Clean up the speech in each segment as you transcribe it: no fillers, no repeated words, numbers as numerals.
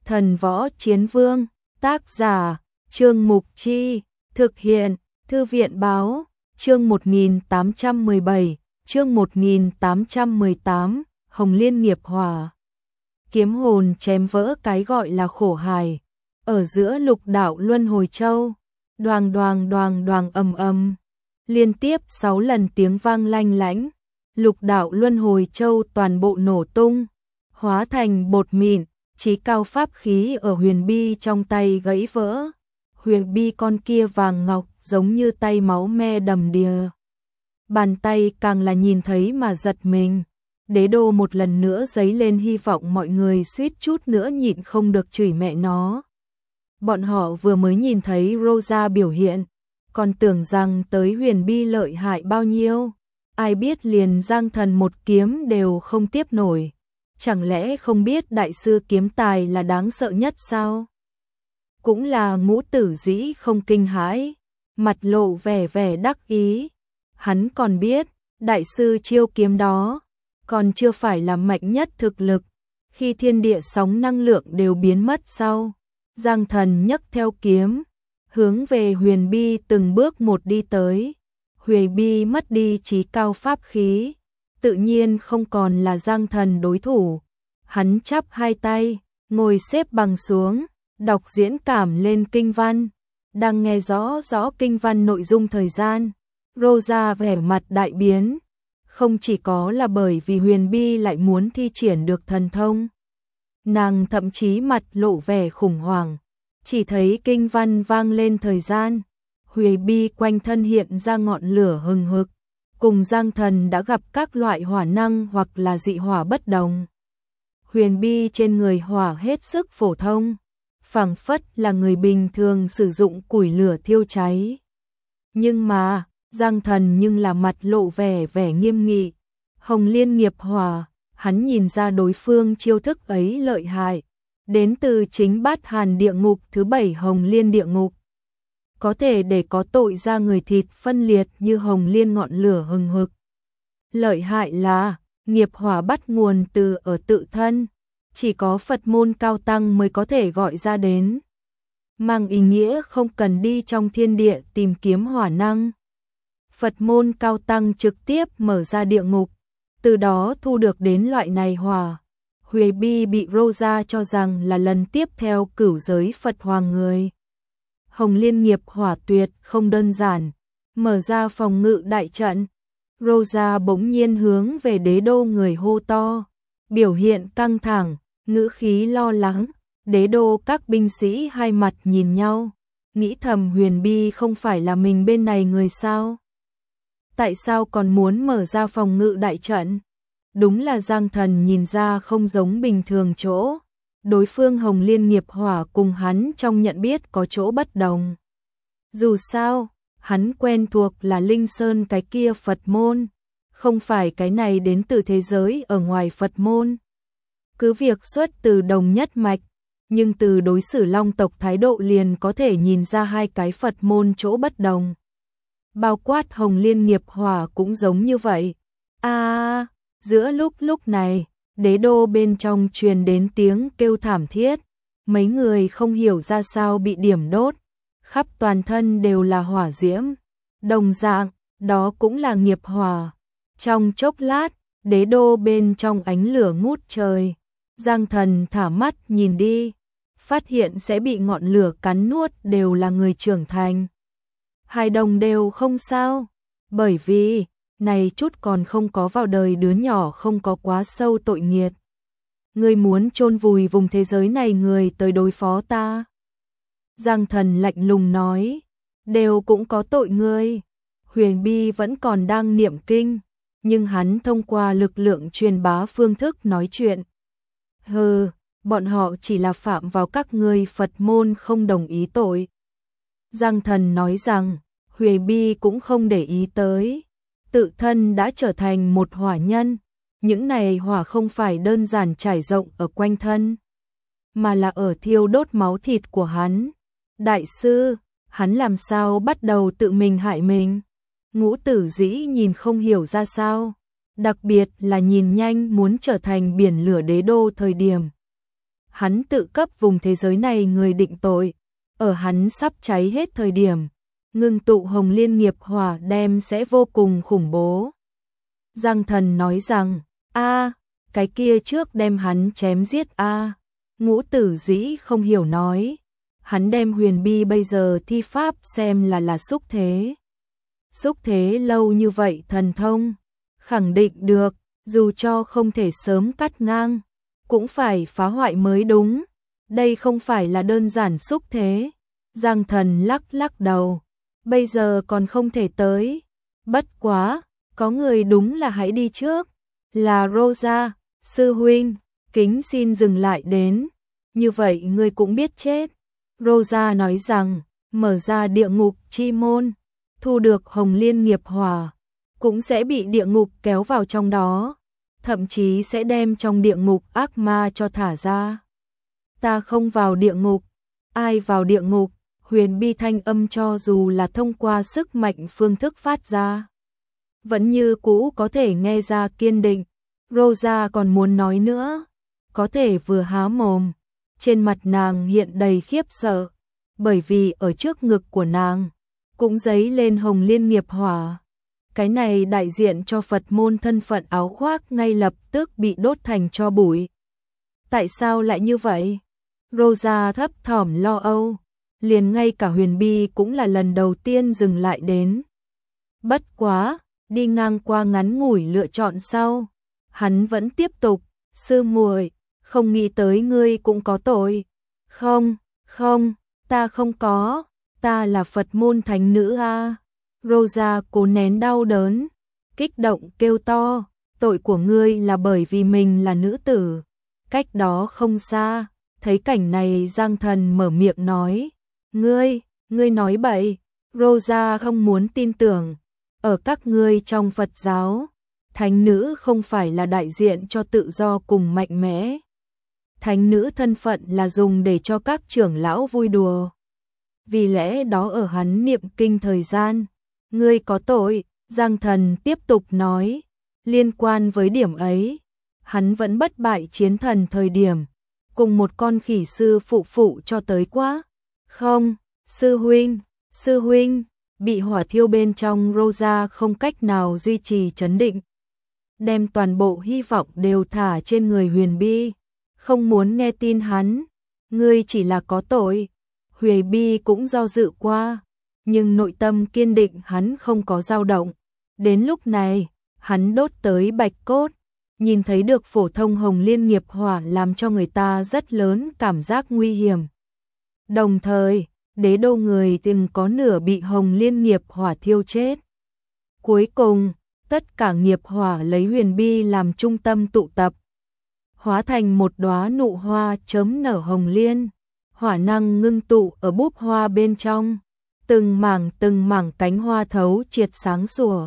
Thần Võ Chiến Vương, tác giả, Trương Mục Chi, thực hiện, Thư viện Báo, chương 1817, chương 1818, Hồng Liên Nghiệp Hỏa. Kiếm hồn chém vỡ cái gọi là khổ hài, ở giữa lục đạo Luân Hồi Châu, đoàng đoàng đoàng đoàng ầm ầm, liên tiếp 6 lần tiếng vang lanh lảnh, lục đạo Luân Hồi Châu toàn bộ nổ tung, hóa thành bột mịn, chí cao pháp khí ở huyền bi trong tay gãy vỡ. Huyền bi con kia vàng ngọc giống như tay máu me đầm đìa. Bàn tay càng là nhìn thấy mà giật mình. Đế đô một lần nữa dấy lên hy vọng, mọi người suýt chút nữa nhịn không được chửi mẹ nó. Bọn họ vừa mới nhìn thấy Rosa biểu hiện, còn tưởng rằng tới huyền bi lợi hại bao nhiêu. Ai biết liền Giang Thần một kiếm đều không tiếp nổi. Chẳng lẽ không biết đại sư kiếm tài là đáng sợ nhất sao? Cũng là Ngũ Tử Dĩ không kinh hãi, mặt lộ vẻ vẻ đắc ý. Hắn còn biết, đại sư chiêu kiếm đó, còn chưa phải là mạnh nhất thực lực. Khi thiên địa sóng năng lượng đều biến mất sau, Giang Thần nhấc theo kiếm, hướng về huyền bi từng bước một đi tới. Huyền bi mất đi chí cao pháp khí, tự nhiên không còn là Giang Thần đối thủ. Hắn chắp hai tay, ngồi xếp bằng xuống, đọc diễn cảm lên kinh văn. Đang nghe rõ kinh văn nội dung thời gian, Rosa vẻ mặt đại biến. Không chỉ có là bởi vì huyền bi lại muốn thi triển được thần thông, nàng thậm chí mặt lộ vẻ khủng hoảng. Chỉ thấy kinh văn vang lên thời gian, huyền bi quanh thân hiện ra ngọn lửa hừng hực, cùng Giang Thần đã gặp các loại hỏa năng hoặc là dị hỏa bất đồng. Huyền bi trên người hỏa hết sức phổ thông, phảng phất là người bình thường sử dụng củi lửa thiêu cháy. Nhưng mà, Giang Thần nhưng là mặt lộ vẻ nghiêm nghị. Hồng Liên Nghiệp Hỏa, hắn nhìn ra đối phương chiêu thức ấy lợi hại, đến từ chính Bát Hàn địa ngục thứ 7 Hồng Liên địa ngục. Có thể để có tội ra người thịt phân liệt như hồng liên ngọn lửa hừng hực. Lợi hại là, nghiệp hỏa bắt nguồn từ ở tự thân, chỉ có Phật môn cao tăng mới có thể gọi ra đến. Mang ý nghĩa không cần đi trong thiên địa tìm kiếm hỏa năng. Phật môn cao tăng trực tiếp mở ra địa ngục, từ đó thu được đến loại này hỏa. Huyền bi bị Rosa cho rằng là lần tiếp theo cửu giới Phật hoàng người. Hồng Liên Nghiệp Hỏa tuyệt không đơn giản, mở ra phòng ngự đại trận. Rosa bỗng nhiên hướng về đế đô người hô to, biểu hiện căng thẳng, ngữ khí lo lắng. Đế đô các binh sĩ hai mặt nhìn nhau, nghĩ thầm huyền bi không phải là mình bên này người sao? Tại sao còn muốn mở ra phòng ngự đại trận? Đúng là Giang Thần nhìn ra không giống bình thường chỗ. Đối phương Hồng Liên Nghiệp Hỏa cùng hắn trong nhận biết có chỗ bất đồng. Dù sao, hắn quen thuộc là Linh Sơn cái kia Phật môn, không phải cái này đến từ thế giới ở ngoài Phật môn. Cứ việc xuất từ đồng nhất mạch, nhưng từ đối xử Long tộc thái độ liền có thể nhìn ra hai cái Phật môn chỗ bất đồng. Bao quát Hồng Liên Nghiệp Hỏa cũng giống như vậy. Giữa lúc này, đế đô bên trong truyền đến tiếng kêu thảm thiết, mấy người không hiểu ra sao bị điểm đốt, khắp toàn thân đều là hỏa diễm, đồng dạng, đó cũng là nghiệp hỏa. Trong chốc lát, đế đô bên trong ánh lửa ngút trời, Giang Thần thả mắt nhìn đi, phát hiện sẽ bị ngọn lửa cắn nuốt đều là người trưởng thành. Hai đồng đều không sao, bởi vì này chút còn không có vào đời đứa nhỏ không có quá sâu tội nghiệt. Ngươi muốn chôn vùi vùng thế giới này người tới đối phó ta. Giang Thần lạnh lùng nói, đều cũng có tội ngươi. Huyền bi vẫn còn đang niệm kinh, nhưng hắn thông qua lực lượng truyền bá phương thức nói chuyện. Hừ, bọn họ chỉ là phạm vào các ngươi Phật môn không đồng ý tội. Giang Thần nói rằng, huyền bi cũng không để ý tới. Tự thân đã trở thành một hỏa nhân, những này hỏa không phải đơn giản trải rộng ở quanh thân, mà là ở thiêu đốt máu thịt của hắn. Đại sư, hắn làm sao bắt đầu tự mình hại mình? Ngũ Tử Dĩ nhìn không hiểu ra sao, đặc biệt là nhìn nhanh muốn trở thành biển lửa đế đô thời điểm. hắn tự cấp vùng thế giới này người định tội, ở hắn sắp cháy hết thời điểm, ngưng tụ Hồng Liên nghiệp hỏa đem sẽ vô cùng khủng bố. Giang Thần nói rằng, cái kia trước đem hắn chém giết Ngũ Tử Dĩ không hiểu nói, hắn đem huyền bi bây giờ thi pháp xem là xúc thế. Xúc thế lâu như vậy thần thông, khẳng định được, dù cho không thể sớm cắt ngang, cũng phải phá hoại mới đúng. Đây không phải là đơn giản xúc thế. Giang Thần lắc lắc đầu, bây giờ còn không thể tới. Bất quá, có người đúng là hãy đi trước, là Rosa, sư huynh, kính xin dừng lại đến, như vậy ngươi cũng biết chết. Rosa nói rằng, mở ra địa ngục chi môn, thu được Hồng Liên nghiệp hỏa, cũng sẽ bị địa ngục kéo vào trong đó, thậm chí sẽ đem trong địa ngục ác ma cho thả ra. Ta không vào địa ngục, ai vào địa ngục? Huyền bi thanh âm cho dù là thông qua sức mạnh phương thức phát ra, vẫn như cũ có thể nghe ra kiên định. Rosa còn muốn nói nữa, có thể vừa há mồm, trên mặt nàng hiện đầy khiếp sợ, bởi vì ở trước ngực của nàng cũng dấy lên Hồng Liên nghiệp hỏa. Cái này đại diện cho Phật môn thân phận áo khoác ngay lập tức bị đốt thành tro bụi. Tại sao lại như vậy? Rosa thấp thỏm lo âu, liền ngay cả huyền bi cũng là lần đầu tiên dừng lại đến. Bất quá, đi ngang qua ngắn ngủi lựa chọn sau, hắn vẫn tiếp tục, sư muội, không nghĩ tới ngươi cũng có tội. Không, ta không có, ta là Phật môn thánh nữ Rosa cố nén đau đớn, kích động kêu to, tội của ngươi là bởi vì mình là nữ tử. Cách đó không xa, thấy cảnh này Giang Thần mở miệng nói, ngươi nói bậy. Rosa không muốn tin tưởng, ở các ngươi trong Phật giáo, thánh nữ không phải là đại diện cho tự do cùng mạnh mẽ. Thánh nữ thân phận là dùng để cho các trưởng lão vui đùa. Vì lẽ đó ở hắn niệm kinh thời gian, ngươi có tội. Giang Thần tiếp tục nói, liên quan với điểm ấy, hắn vẫn bất bại chiến thần thời điểm, cùng một con khỉ sư phụ cho tới quá. Không, sư huynh, bị hỏa thiêu bên trong. Rosa không cách nào duy trì trấn định, đem toàn bộ hy vọng đều thả trên người huyền bi, không muốn nghe tin hắn. Ngươi chỉ là có tội. Huyền bi cũng do dự qua, nhưng nội tâm kiên định hắn không có dao động. Đến lúc này, hắn đốt tới bạch cốt, nhìn thấy được phổ thông Hồng Liên nghiệp hỏa làm cho người ta rất lớn cảm giác nguy hiểm. Đồng thời, đế đô người từng có nửa bị Hồng Liên nghiệp hỏa thiêu chết. Cuối cùng, tất cả nghiệp hỏa lấy huyền bi làm trung tâm tụ tập, hóa thành một đóa nụ hoa chớm nở hồng liên, hỏa năng ngưng tụ ở búp hoa bên trong, từng mảng cánh hoa thấu triệt sáng sủa.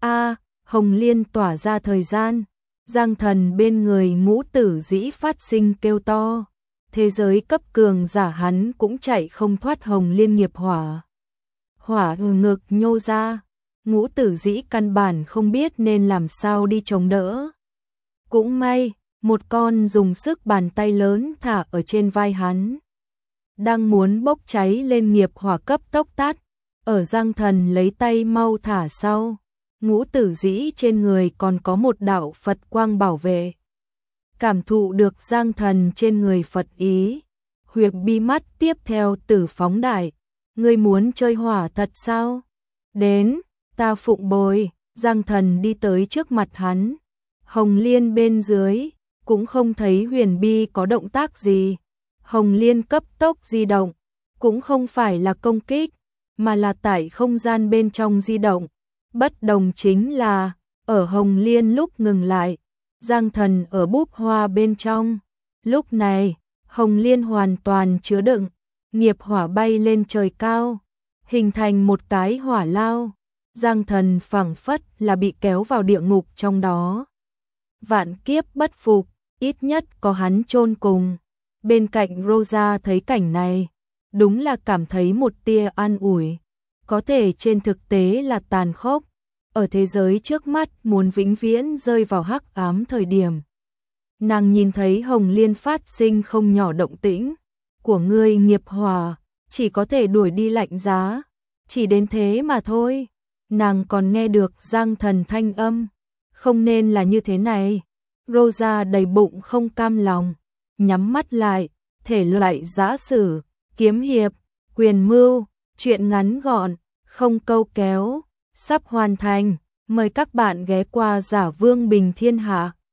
Hồng Liên tỏa ra thời gian, Giang Thần bên người Ngũ Tử Dĩ phát sinh kêu to, thế giới cấp cường giả hắn cũng chạy không thoát Hồng Liên nghiệp hỏa. Hỏa ngực nhô ra, Ngũ Tử Dĩ căn bản không biết nên làm sao đi chống đỡ. Cũng may, một con dùng sức bàn tay lớn thả ở trên vai hắn, đang muốn bốc cháy lên nghiệp hỏa cấp tốc tắt. Ở Giang Thần lấy tay mau thả sau, Ngũ Tử Dĩ trên người còn có một đạo Phật quang bảo vệ. Cảm thụ được Giang Thần trên người Phật ý, huyền bi mắt tiếp theo tử phóng đại. Ngươi muốn chơi hỏa thật sao? Đến, ta phụng bồi. Giang Thần đi tới trước mặt hắn, Hồng Liên bên dưới, cũng không thấy huyền bi có động tác gì. Hồng Liên cấp tốc di động, cũng không phải là công kích, mà là tại không gian bên trong di động. Bất đồng chính là, ở Hồng Liên lúc ngừng lại, Giang Thần ở búp hoa bên trong. Lúc này, Hồng Liên hoàn toàn chứa đựng, nghiệp hỏa bay lên trời cao, hình thành một cái hỏa lao. Giang Thần phảng phất là bị kéo vào địa ngục trong đó. Vạn kiếp bất phục, ít nhất có hắn chôn cùng. Bên cạnh Rosa thấy cảnh này, đúng là cảm thấy một tia an ủi. Có thể trên thực tế là tàn khốc. Ở thế giới trước mắt muốn vĩnh viễn rơi vào hắc ám thời điểm, Nàng nhìn thấy Hồng Liên phát sinh không nhỏ động tĩnh của ngươi nghiệp hỏa, chỉ có thể đuổi đi lạnh giá, chỉ đến thế mà thôi. Nàng còn nghe được Giang Thần thanh âm, không nên là như thế này. Rosa đầy bụng không cam lòng, nhắm mắt lại, thể loại giã sử, kiếm hiệp, quyền mưu, chuyện ngắn gọn, không câu kéo, sắp hoàn thành. Mời các bạn ghé qua Giả Vương Bình Thiên Hạ.